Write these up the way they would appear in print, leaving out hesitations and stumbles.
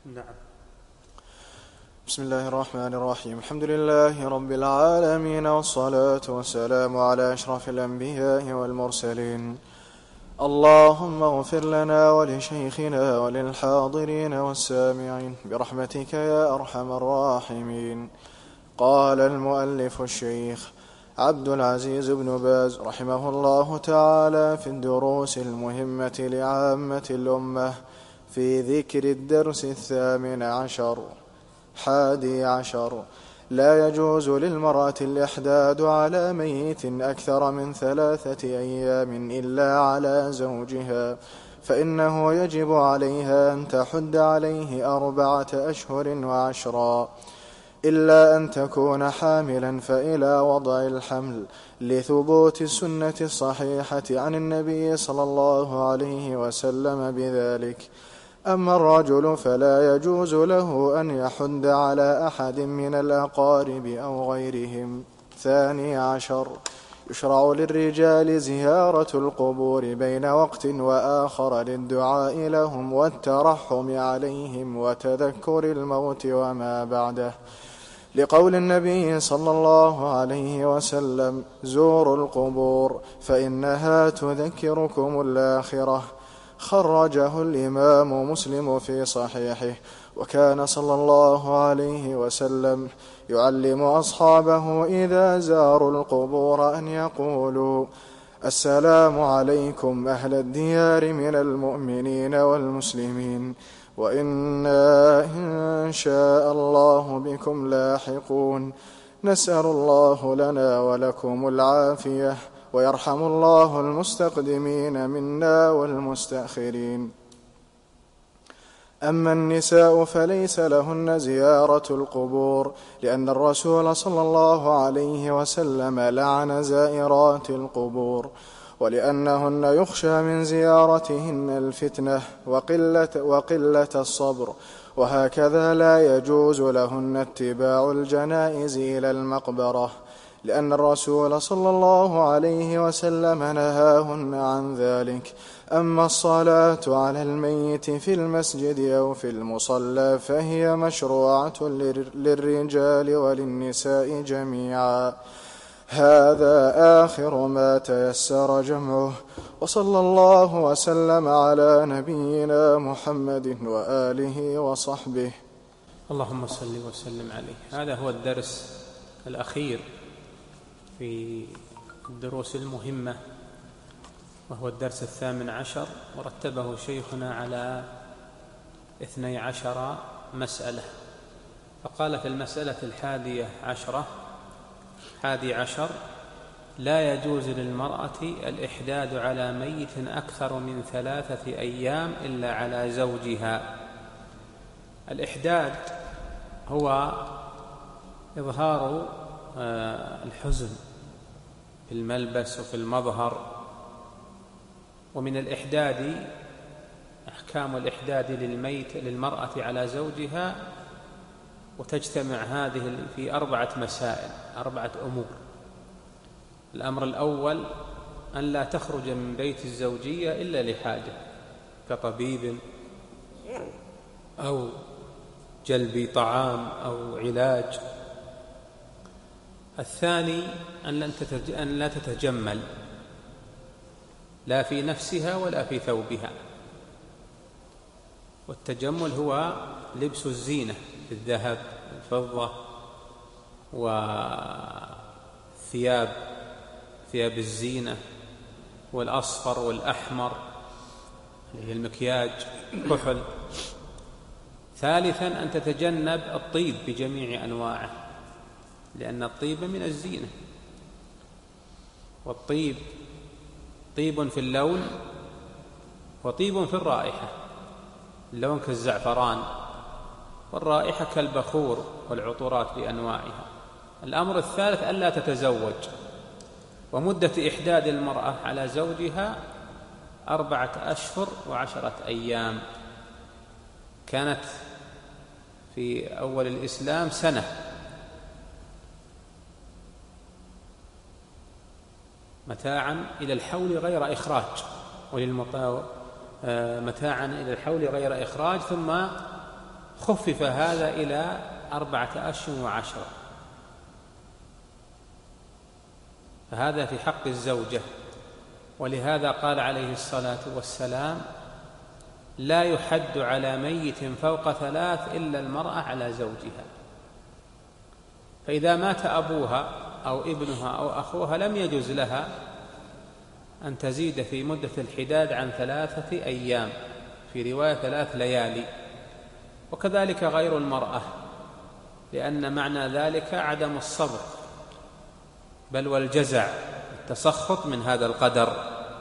نعم. بسم الله الرحمن الرحيم. الحمد لله رب العالمين، والصلاة والسلام على أشرف الأنبياء والمرسلين. اللهم اغفر لنا ولشيخنا وللحاضرين والسامعين برحمتك يا أرحم الراحمين. قال المؤلف الشيخ عبد العزيز بن باز رحمه الله تعالى في الدروس المهمة لعامة الأمة في ذكر الدرس 11 لا يجوز للمرأة الإحداد على ميت أكثر من 3 أيام إلا على زوجها، فإنه يجب عليها أن تحد عليه 4 أشهر و10 إلا أن تكون حاملا فإلى وضع الحمل، لثبوت السنة الصحيحة عن النبي صلى الله عليه وسلم بذلك. أما الرجل فلا يجوز له أن يحد على أحد من الأقارب أو غيرهم. 12 يشرع للرجال زيارة القبور بين وقت وآخر للدعاء لهم والترحم عليهم وتذكر الموت وما بعده، لقول النبي صلى الله عليه وسلم: زوروا القبور فإنها تذكركم الآخرة. خرجه الإمام مسلم في صحيحه. وكان صلى الله عليه وسلم يعلم أصحابه إذا زاروا القبور أن يقولوا: السلام عليكم أهل الديار من المؤمنين والمسلمين، وإنا إن شاء الله بكم لاحقون. نسأل الله لنا ولكم العافية، ويرحم الله المستقدمين منا والمستأخرين. أما النساء فليس لهن زيارة القبور، لأن الرسول صلى الله عليه وسلم لعن زائرات القبور، ولأنهن يخشى من زيارتهن الفتنة وقلة الصبر، وهكذا لا يجوز لهن اتباع الجنائز إلى المقبرة، لأن الرسول صلى الله عليه وسلم نهاهن عن ذلك. أما الصلاة على الميت في المسجد أو في المصلى فهي مشروعة للرجال وللنساء جميعا. هذا آخر ما تيسر جمعه، وصلى الله وسلم على نبينا محمد وآله وصحبه. اللهم صل وسلم عليه. هذا هو الدرس الأخير في الدروس المهمة، وهو الدرس 18، ورتبه شيخنا على 12 مسألة. فقال في المسألة 11 لا يجوز للمرأة الإحداد على ميت أكثر من 3 أيام إلا على زوجها. الإحداد هو إظهار الحزن في الملبس وفي المظهر. ومن الإحداد أحكام الإحداد للمرأة على زوجها، وتجتمع هذه في 4 مسائل، 4 أمور. الأمر الأول أن لا تخرج من بيت الزوجية إلا لحاجة، كطبيب أو جلب طعام أو علاج. الثاني أن لا تتجمل، لا في نفسها ولا في ثوبها. والتجمل هو لبس الزينة، الذهب والفضة وثياب الزينة والأصفر والأحمر اللي هي المكياج، كحل. ثالثا أن تتجنب الطيب بجميع أنواعه، لأن الطيب من الزينة، والطيب طيب في اللون وطيب في الرائحة. اللون كالزعفران، والرائحة كالبخور والعطورات بأنواعها. الأمر الثالث ألا تتزوج. ومدة إحداد المرأة على زوجها 4 أشهر و10 أيام. كانت في أول الإسلام 1 سنة، متاعا إلى الحول غير إخراج، متاعا إلى الحول غير إخراج، ثم خفف هذا إلى 4 أشهر و10، فهذا في حق الزوجة. ولهذا قال عليه الصلاة والسلام: لا يحد على ميت فوق 3 إلا المرأة على زوجها. فإذا مات أبوها أو ابنها أو أخوها لم يجوز لها أن تزيد في مدة الحداد عن 3 أيام، في رواية 3 ليالي، وكذلك غير المرأة، لأن معنى ذلك عدم الصبر بل والجزع، التسخط من هذا القدر.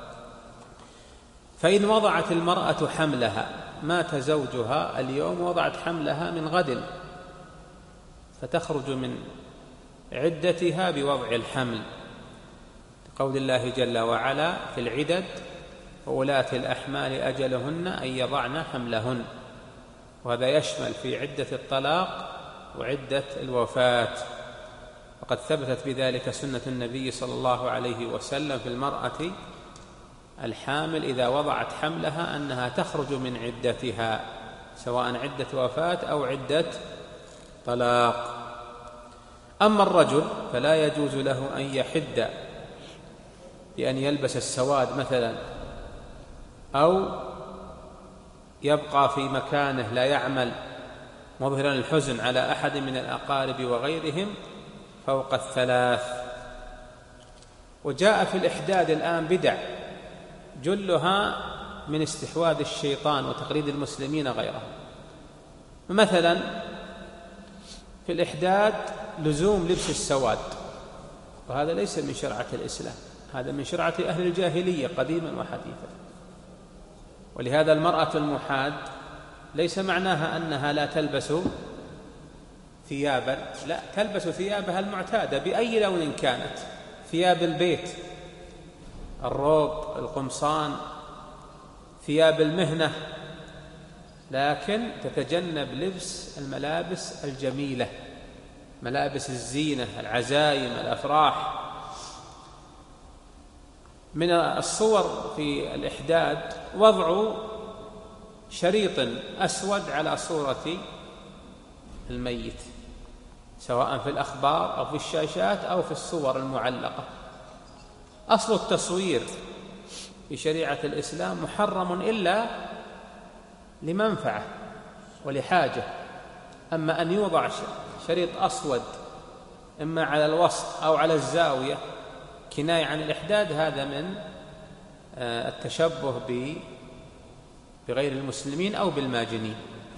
فإن وضعت المرأة حملها، مات زوجها اليوم وضعت حملها من غد، فتخرج من عدتها بوضع الحمل، قول الله جل وعلا في العدد: وولاة الأحمال أجلهن أن يضعن حملهن. وهذا يشمل في عدة الطلاق وعدة الوفاة، وقد ثبتت بذلك سنة النبي صلى الله عليه وسلم في المرأة الحامل إذا وضعت حملها أنها تخرج من عدتها، سواء عدة وفاة أو عدة طلاق. أما الرجل فلا يجوز له أن يحد بأن يلبس السواد مثلا، أو يبقى في مكانه لا يعمل مظهرا الحزن على أحد من الأقارب وغيرهم فوق 3. وجاء في الإحداد الآن بدع جلها من استحواذ الشيطان وتقليد المسلمين غيرهم. مثلا في الإحداد لزوم لبس السواد، وهذا ليس من شرعة الإسلام، هذا من شرعة أهل الجاهلية قديما وحديثا. ولهذا المرأة المحاد ليس معناها أنها لا تلبس ثيابا، لا، تلبس ثيابها المعتادة بأي لون كانت، ثياب البيت، الروب، القمصان، ثياب المهنة، لكن تتجنب لبس الملابس الجميلة، ملابس الزينة، العزايم، الأفراح. من الصور في الإحداد وضع شريط أسود على صورة الميت، سواء في الأخبار أو في الشاشات أو في الصور المعلقة. أصل التصوير في شريعة الإسلام محرم إلا لمنفعة ولحاجة، أما أن يوضع شريط أسود إما على الوسط أو على الزاوية كناية عن الإحداد، هذا من التشبه بغير المسلمين أو بالماجنين.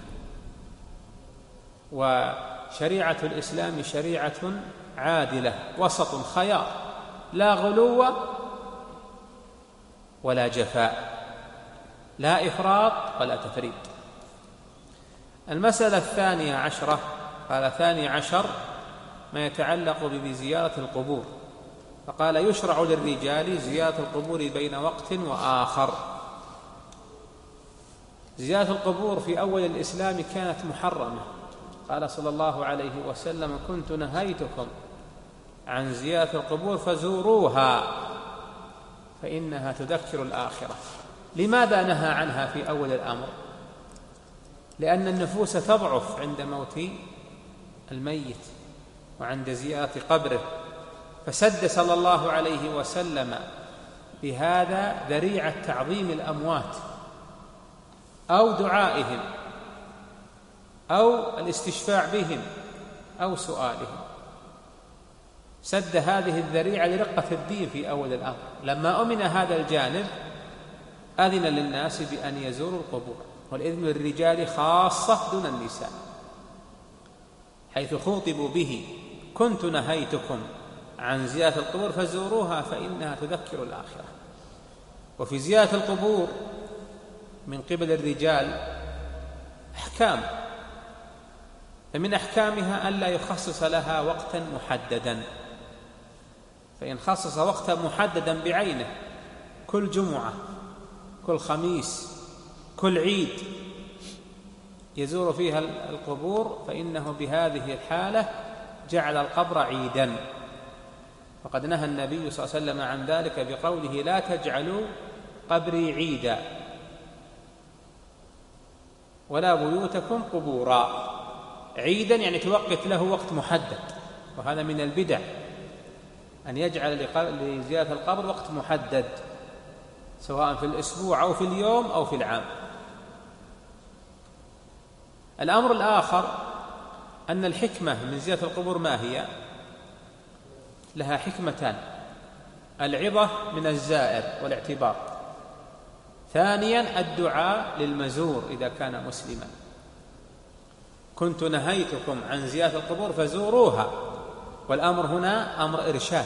وشريعة الإسلام شريعة عادلة وسط خيار، لا غلو ولا جفاء، لا إفراط ولا تفريط. المسألة 12 قال 12 ما يتعلق بزيارة القبور، فقال: يشرع للرجال زيارة القبور بين وقت وآخر. زيارة القبور في أول الإسلام كانت محرمة، قال صلى الله عليه وسلم: كنت نهيتكم عن زيارة القبور فزوروها فإنها تذكر الآخرة. لماذا نهى عنها في أول الأمر؟ لأن النفوس تضعف عند موت الميت وعند زيارة قبره، فسد صلى الله عليه وسلم بهذا ذريعة تعظيم الأموات أو دعائهم أو الاستشفاع بهم أو سؤالهم، سد هذه الذريعة لرقة الدين في أول الأمر. لما أمن هذا الجانب أذن للناس بأن يزوروا القبور، والإذن للرجال خاصة دون النساء، حيث خوطبوا به: كنت نهيتكم عن زيارة القبور فزوروها فإنها تذكر الآخرة. وفي زيارة القبور من قبل الرجال أحكام، فمن أحكامها أن لا يخصص لها وقتا محددا، فإن خصص وقتا محددا بعينه كل جمعة، كل خميس، كل عيد يزور فيها القبور، فإنه بهذه الحالة جعل القبر عيدا. فقد نهى النبي صلى الله عليه وسلم عن ذلك بقوله: لا تجعلوا قبري عيدا. ولا بيوتكم قبورا. عيدا يعني توقف له وقت محدد، وهذا من البدع أن يجعل لزيارة القبر وقت محدد سواء في الأسبوع أو في اليوم أو في العام. الأمر الآخر أن الحكمة من زيارة القبور ما هي؟ لها حكمتان: العظة من الزائر والاعتبار، ثانيا الدعاء للمزور إذا كان مسلما. كنت نهيتكم عن زيارة القبور فزوروها، والأمر هنا أمر إرشاد،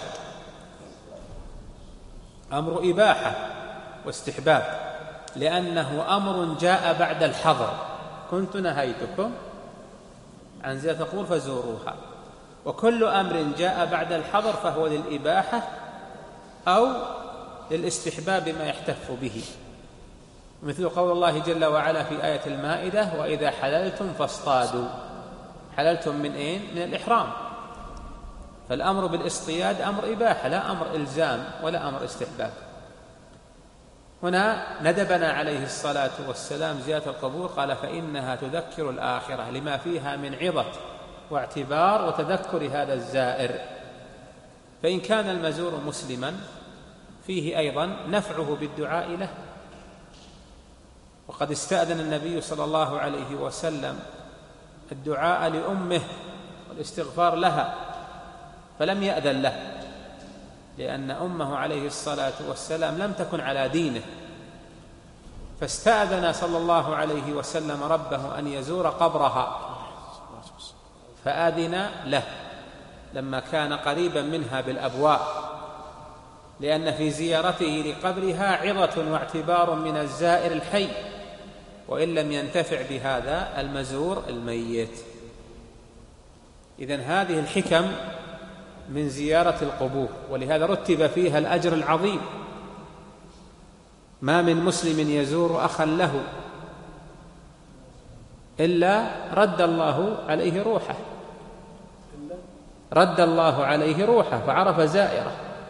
أمر إباحة واستحباب، لأنه أمر جاء بعد الحظر. كنت نهيتكم عن زيارة القبور فزوروها، وكل أمر جاء بعد الحظر فهو للإباحة أو للاستحباب بما يحتف به، مثل قول الله جل وعلا في آية المائدة: وإذا حللتم فاصطادوا. حللتم من أين؟ من الإحرام. فالأمر بالاصطياد أمر إباحة لا أمر إلزام ولا أمر استحباب. هنا ندبنا عليه الصلاة والسلام زيارة القبور، قال: فإنها تذكر الآخرة، لما فيها من عظة واعتبار وتذكر هذا الزائر. فإن كان المزور مسلما فيه أيضا نفعه بالدعاء له، وقد استأذن النبي صلى الله عليه وسلم الدعاء لأمه والاستغفار لها، فلم يأذن له، لأن أمه عليه الصلاة والسلام لم تكن على دينه، فاستأذن صلى الله عليه وسلم ربه أن يزور قبرها، فآذن له لما كان قريبا منها بالأبواب، لأن في زيارته لقبرها عظة واعتبار من الزائر الحي، وإن لم ينتفع بهذا المزور الميت. إذن هذه الحكم من زيارة القبور، ولهذا رتب فيها الأجر العظيم. ما من مسلم يزور أخا له إلا رد الله عليه روحه، رد الله عليه روحه فعرف زائره.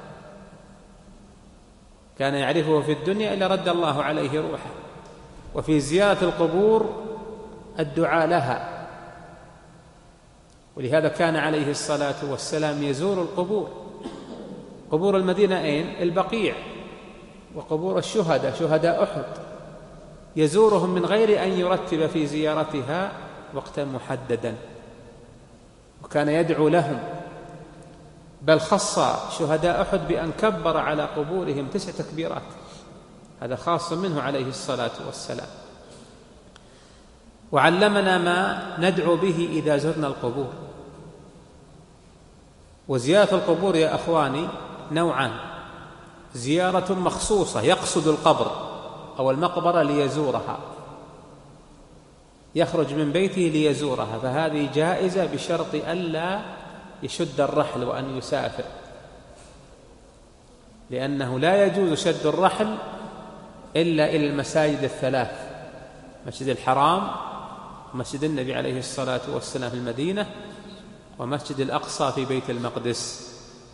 كان يعرفه في الدنيا إلا رد الله عليه روحه. وفي زيارة القبور الدعاء لها، ولهذا كان عليه الصلاة والسلام يزور القبور. قبور المدينة أين؟ البقيع، وقبور الشهداء، شهداء أحد، يزورهم من غير أن يرتب في زيارتها وقتا محددا، وكان يدعو لهم، بل خص شهداء أحد بأن كبر على قبورهم 9 تكبيرات، هذا خاص منه عليه الصلاة والسلام. وعلمنا ما ندعو به إذا زرنا القبور. وزيارة القبور يا أخواني نوعان: زيارة مخصوصة يقصد القبر أو المقبرة ليزورها، يخرج من بيته ليزورها، فهذه جائزة بشرط ألا يشد الرحل وأن يسافر، لأنه لا يجوز شد الرحل إلا إلى المساجد 3: مسجد الحرام، ومسجد النبي عليه الصلاة والسلام في المدينة، ومسجد الأقصى في بيت المقدس.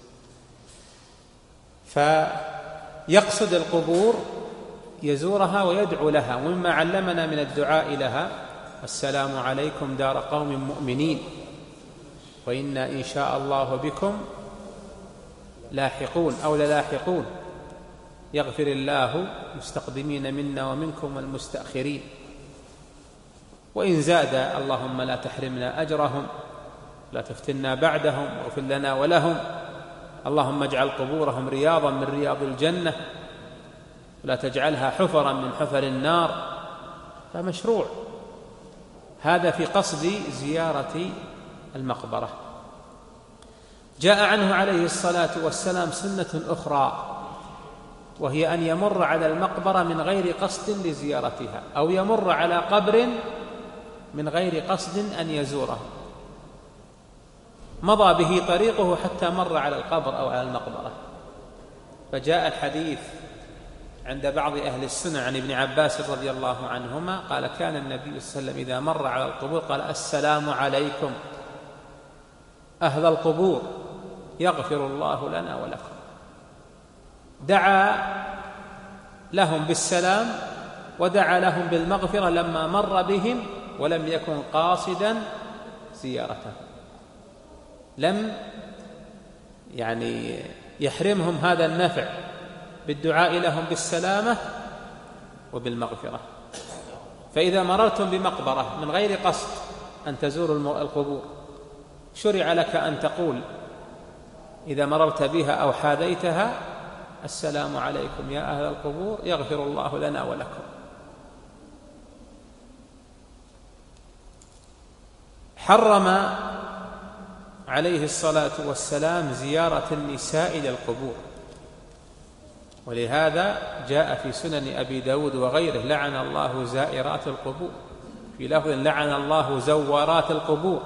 فيقصد القبور يزورها ويدعو لها. ومما علمنا من الدعاء لها: السلام عليكم دار قوم مؤمنين وإنا إن شاء الله بكم لاحقون أو للاحقون، يغفر الله مستقدمين منا ومنكم والمستأخرين. وإن زاد: اللهم لا تحرمنا أجرهم، لا تفتنا بعدهم، واغفر لنا ولهم، اللهم اجعل قبورهم رياضا من رياض الجنة، ولا تجعلها حفرا من حفر النار. فمشروع هذا في قصد زيارة المقبرة. جاء عنه عليه الصلاة والسلام سنة أخرى، وهي أن يمر على المقبرة من غير قصد لزيارتها، أو يمر على قبر من غير قصد أن يزوره، مضى به طريقه حتى مر على القبر أو على المقبرة. فجاء الحديث عند بعض أهل السنة عن ابن عباس رضي الله عنهما قال: كان النبي صلى الله عليه وسلم إذا مر على القبور قال: السلام عليكم أهل القبور يغفر الله لنا ولكم. دعا لهم بالسلام ودعا لهم بالمغفرة لما مر بهم ولم يكن قاصدا زيارته، لم يحرمهم هذا النفع بالدعاء لهم بالسلامة وبالمغفرة. فإذا مررتم بمقبرة من غير قصد أن تزوروا القبور، شرع لك أن تقول إذا مررت بها أو حاذيتها: السلام عليكم يا أهل القبور، يغفر الله لنا ولكم. حرم عليه الصلاة والسلام زيارة النساء إلى القبور، ولهذا جاء في سنن أبي داود وغيره: لعن الله زائرات القبور، في لفظ: لعن الله زوارات القبور،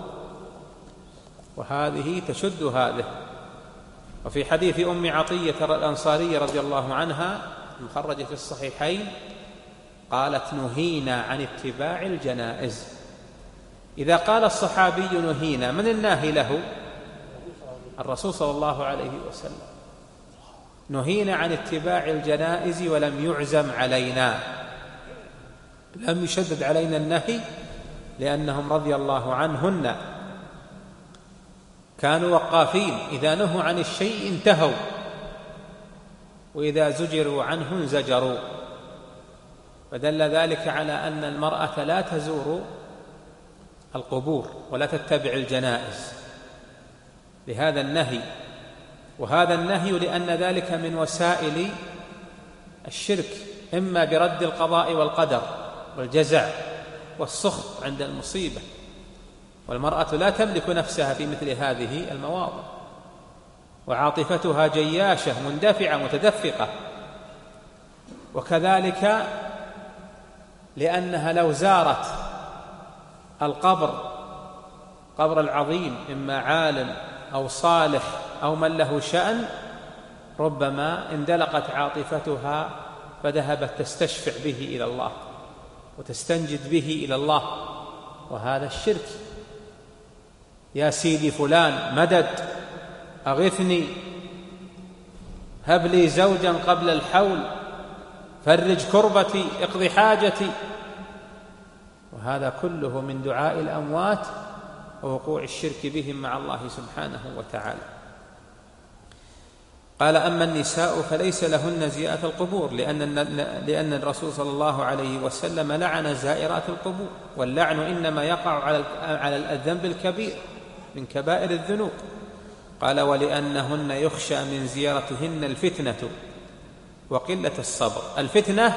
وهذه تشد هذه. وفي حديث أم عطية الأنصارية رضي الله عنها المخرج في الصحيحين قالت: نهينا عن اتباع الجنائز. إذا قال الصحابي نهينا، من الناهي له؟ الرسول صلى الله عليه وسلم. نهينا عن اتباع الجنائز ولم يعزم علينا، لم يشدد علينا النهي، لأنهم رضي الله عنهن كانوا وقافين، إذا نهوا عن الشيء انتهوا، وإذا زجروا عنه انزجروا. فدل ذلك على أن المرأة لا تزور القبور ولا تتبع الجنائز لهذا النهي. وهذا النهي لأن ذلك من وسائل الشرك، إما برد القضاء والقدر والجزع والسخط عند المصيبة، والمرأة لا تملك نفسها في مثل هذه المواضع، وعاطفتها جياشة مندفعة متدفقة. وكذلك لأنها لو زارت قبر العظيم، إما عالم أو صالح أو من له شأن، ربما اندلقت عاطفتها فذهبت تستشفع به إلى الله وتستنجد به إلى الله، وهذا الشرك. يا سيدي فلان مدد، أغثني، هب لي زوجا قبل الحول، فرج كربتي، اقضي حاجتي. وهذا كله من دعاء الأموات ووقوع الشرك بهم مع الله سبحانه وتعالى. قال: أما النساء فليس لهن زيارة القبور، لأن الرسول صلى الله عليه وسلم لعن زائرات القبور، واللعن إنما يقع على الذنب الكبير من كبائر الذنوب. قال: ولأنهن يخشى من زيارتهن الفتنة وقلة الصبر. الفتنة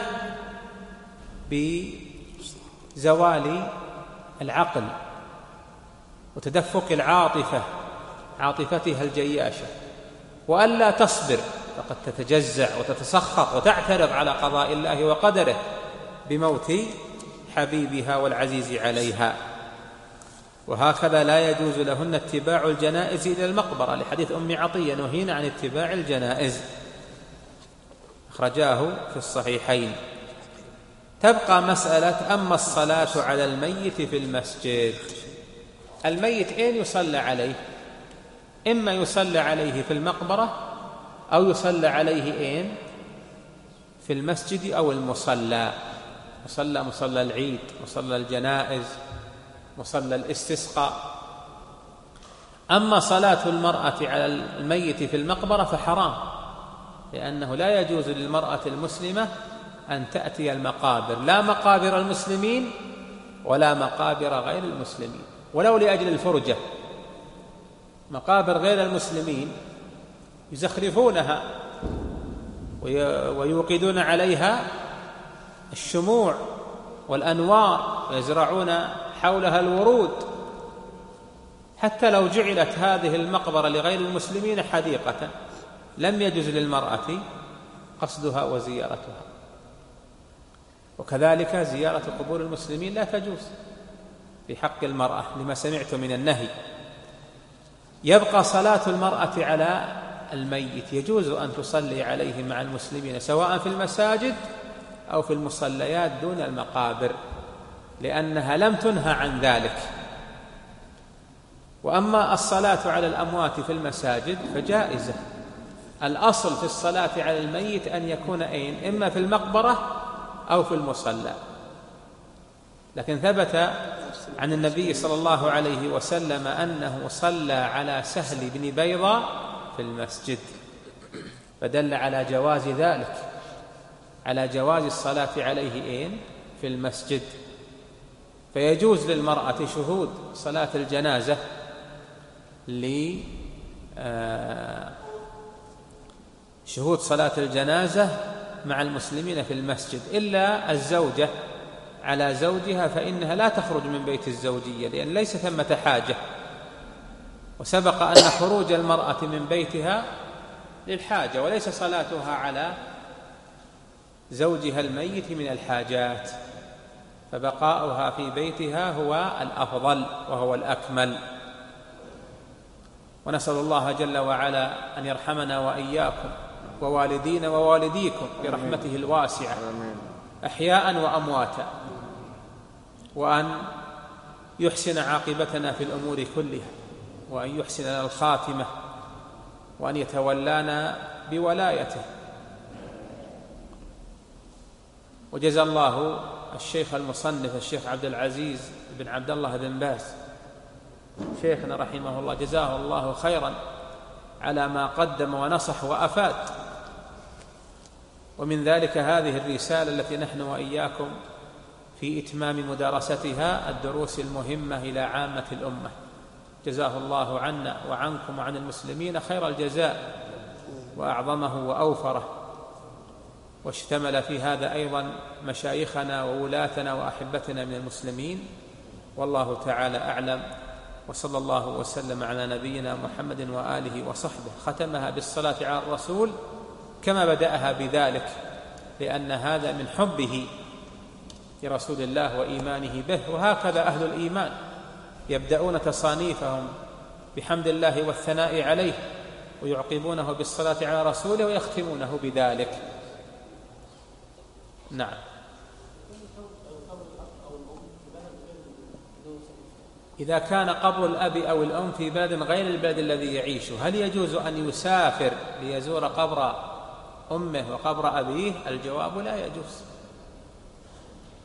بزوال العقل وتدفق العاطفة، عاطفتها الجياشة، وألا تصبر، فقد تتجزع وتتسخط وتعترض على قضاء الله وقدره بموت حبيبها والعزيز عليها. وهكذا لا يجوز لهن اتباع الجنائز إلى المقبرة، لحديث أم عطية: نهينا عن اتباع الجنائز، أخرجاه في الصحيحين. تبقى مسألة: أما الصلاة على الميت في المسجد، الميت أين يصلى عليه؟ إما يصلى عليه في المقبرة أو يصلى عليه أين؟ في المسجد أو المصلى، مصلى العيد، مصلى الجنائز، مصلى الاستسقاء. أما صلاة المرأة على الميت في المقبرة فحرام، لأنه لا يجوز للمرأة المسلمة أن تأتي المقابر، لا مقابر المسلمين ولا مقابر غير المسلمين، ولو لأجل الفرجة. مقابر غير المسلمين يزخرفونها ويوقدون عليها الشموع والأنوار ويزرعون حولها الورود. حتى لو جعلت هذه المقبرة لغير المسلمين حديقة، لم يجوز للمرأة قصدها وزيارتها. وكذلك زيارة قبور المسلمين لا تجوز في حق المرأة لما سمعت من النهي. يبقى صلاة المرأة على الميت، يجوز أن تصلي عليه مع المسلمين سواء في المساجد أو في المصليات دون المقابر، لأنها لم تنهى عن ذلك. وأما الصلاة على الأموات في المساجد فجائزة. الأصل في الصلاة على الميت أن يكون أين؟ إما في المقبرة أو في المصلى. لكن ثبت عن النبي صلى الله عليه وسلم أنه صلى على سهل بن بيضة في المسجد، فدل على جواز ذلك، على جواز الصلاة عليه في المسجد. فيجوز للمرأة شهود صلاة الجنازة شهود صلاة الجنازة مع المسلمين في المسجد، إلا الزوجة على زوجها فإنها لا تخرج من بيت الزوجية، لأن ليس ثمة حاجة. وسبق أن خروج المرأة من بيتها للحاجة، وليس صلاتها على زوجها الميت من الحاجات، فبقاؤها في بيتها هو الأفضل وهو الأكمل. ونسأل الله جل وعلا أن يرحمنا وإياكم ووالدينا ووالديكم برحمته الواسعة أحياء وأمواتا، وأن يحسن عاقبتنا في الأمور كلها، وأن يحسن لنا الخاتمة، وأن يتولانا بولايته. وجزى الله الشيخ المصنف الشيخ عبد العزيز بن عبد الله بن باز شيخنا رحمه الله، جزاه الله خيرا على ما قدم ونصح وأفاد. ومن ذلك هذه الرسالة التي نحن وإياكم في إتمام مدارستها، الدروس المهمة إلى عامة الأمة. جزاه الله عنا وعنكم وعن المسلمين خير الجزاء وأعظمه وأوفره. واشتمل في هذا أيضا مشايخنا وولاتنا وأحبتنا من المسلمين، والله تعالى أعلم. وصلى الله وسلم على نبينا محمد وآله وصحبه. ختمها بالصلاة على الرسول كما بدأها بذلك، لأن هذا من حبه لرسول الله وإيمانه به. وهكذا أهل الإيمان يبدأون تصانيفهم بحمد الله والثناء عليه، ويعقبونه بالصلاة على رسوله، ويختمونه بذلك. نعم. إذا كان قبر الأب أو الأم في بلد غير البلد الذي يعيشه، هل يجوز أن يسافر ليزور قبر أمه وقبر أبيه؟ الجواب لا يجوز.